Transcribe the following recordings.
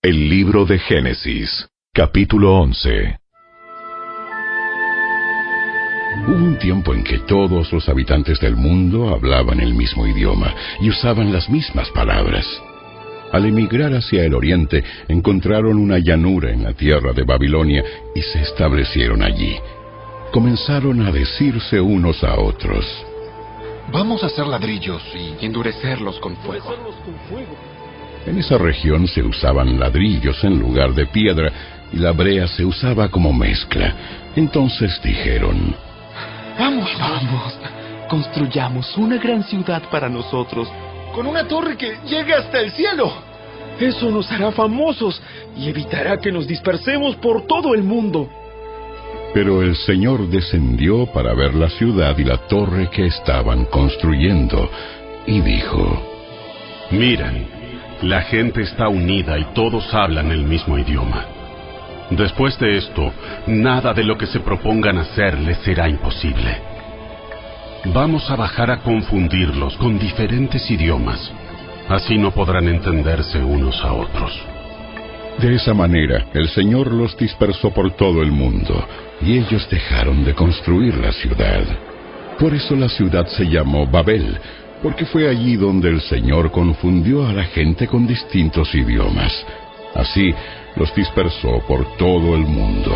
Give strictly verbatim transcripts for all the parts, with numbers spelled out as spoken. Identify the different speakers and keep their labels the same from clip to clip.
Speaker 1: El libro de Génesis, capítulo once.
Speaker 2: Hubo un tiempo en que todos los habitantes del mundo hablaban el mismo idioma y usaban las mismas palabras. Al emigrar hacia el oriente, encontraron una llanura en la tierra de Babilonia y se establecieron allí. Comenzaron a decirse unos a otros:
Speaker 3: vamos a hacer ladrillos y endurecerlos con fuego.
Speaker 2: En esa región se usaban ladrillos en lugar de piedra y la brea se usaba como mezcla. Entonces dijeron:
Speaker 4: Vamos, vamos, construyamos una gran ciudad para nosotros,
Speaker 3: con una torre que llegue hasta el cielo.
Speaker 4: Eso nos hará famosos y evitará que nos dispersemos por todo el mundo.
Speaker 2: Pero el Señor descendió para ver la ciudad y la torre que estaban construyendo, y dijo:
Speaker 5: Miren, la gente está unida y todos hablan el mismo idioma. Después de esto, nada de lo que se propongan hacer les será imposible. Vamos a bajar a confundirlos con diferentes idiomas. Así no podrán entenderse unos a otros.
Speaker 2: De esa manera, el Señor los dispersó por todo el mundo, y ellos dejaron de construir la ciudad. Por eso la ciudad se llamó Babel, porque fue allí donde el Señor confundió a la gente con distintos idiomas. Así, los dispersó por todo el mundo.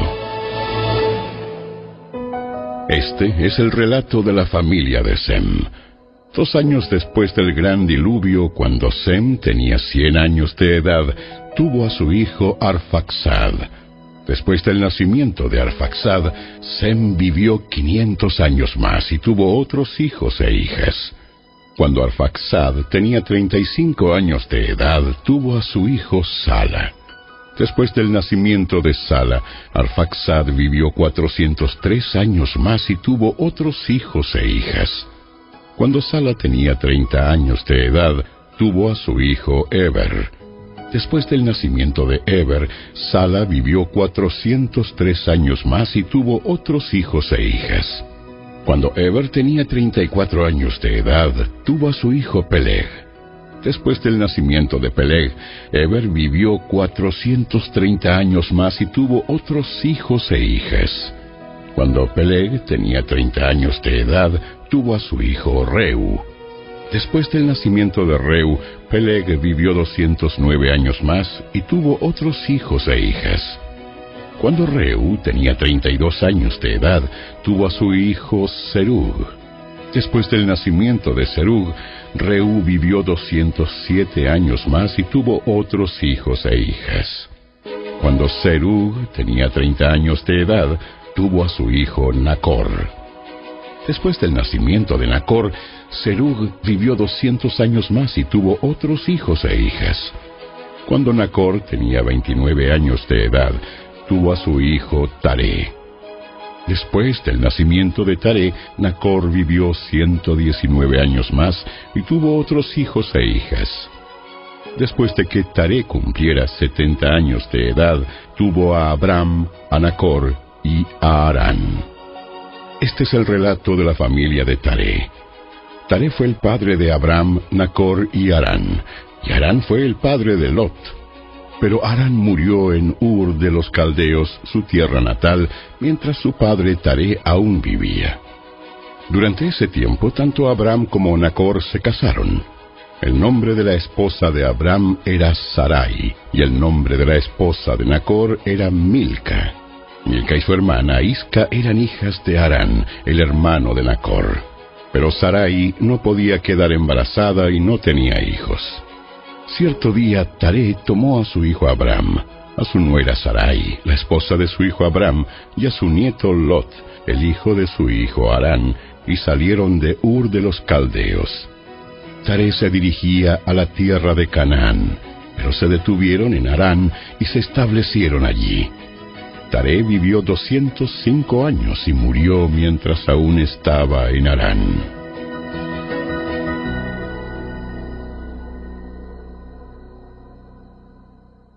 Speaker 2: Este es el relato de la familia de Sem. Dos años después del gran diluvio, cuando Sem tenía cien años de edad, tuvo a su hijo Arfaxad. Después del nacimiento de Arfaxad, Sem vivió quinientos años más y tuvo otros hijos e hijas. Cuando Arfaxad tenía treinta y cinco años de edad, tuvo a su hijo Sala. Después del nacimiento de Sala, Arfaxad vivió cuatrocientos tres años más y tuvo otros hijos e hijas. Cuando Sala tenía treinta años de edad, tuvo a su hijo Eber. Después del nacimiento de Eber, Sala vivió cuatrocientos tres años más y tuvo otros hijos e hijas. Cuando Eber tenía treinta y cuatro años de edad, tuvo a su hijo Peleg. Después del nacimiento de Peleg, Eber vivió cuatrocientos treinta años más y tuvo otros hijos e hijas. Cuando Peleg tenía treinta años de edad, tuvo a su hijo Reu. Después del nacimiento de Reu, Peleg vivió doscientos nueve años más y tuvo otros hijos e hijas. Cuando Reu tenía treinta y dos años de edad, tuvo a su hijo Serug. Después del nacimiento de Serug, Reu vivió doscientos siete años más y tuvo otros hijos e hijas. Cuando Serug tenía treinta años de edad, tuvo a su hijo Nacor. Después del nacimiento de Nacor, Serug vivió doscientos años más y tuvo otros hijos e hijas. Cuando Nacor tenía veintinueve años de edad, tuvo a su hijo Taré. Después del nacimiento de Taré, Nacor vivió ciento diecinueve años más y tuvo otros hijos e hijas. Después de que Taré cumpliera setenta años de edad, tuvo a Abram, a Nacor y a Harán. Este es el relato de la familia de Taré. Taré fue el padre de Abram, Nacor y Harán, y Harán fue el padre de Lot. Pero Harán murió en Ur de los Caldeos, su tierra natal, mientras su padre Taré aún vivía. Durante ese tiempo, tanto Abram como Nacor se casaron. El nombre de la esposa de Abram era Sarai, y el nombre de la esposa de Nacor era Milca. Milca y su hermana Isca eran hijas de Harán, el hermano de Nacor. Pero Sarai no podía quedar embarazada y no tenía hijos. Cierto día, Taré tomó a su hijo Abram, a su nuera Sarai, la esposa de su hijo Abram, y a su nieto Lot, el hijo de su hijo Harán, y salieron de Ur de los Caldeos. Taré se dirigía a la tierra de Canaán, pero se detuvieron en Harán y se establecieron allí. Taré vivió doscientos cinco años y murió mientras aún estaba en Harán.